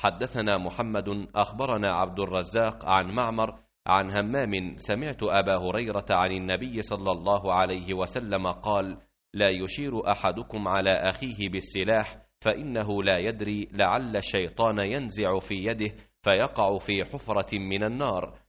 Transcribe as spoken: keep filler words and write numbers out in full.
حدثنا محمد أخبرنا عبد الرزاق عن معمر عن همام سمعت أبا هريرة عن النبي صلى الله عليه وسلم قال: لا يشير أحدكم على أخيه بالسلاح فإنه لا يدري لعل الشيطان ينزع في يده فيقع في حفرة من النار.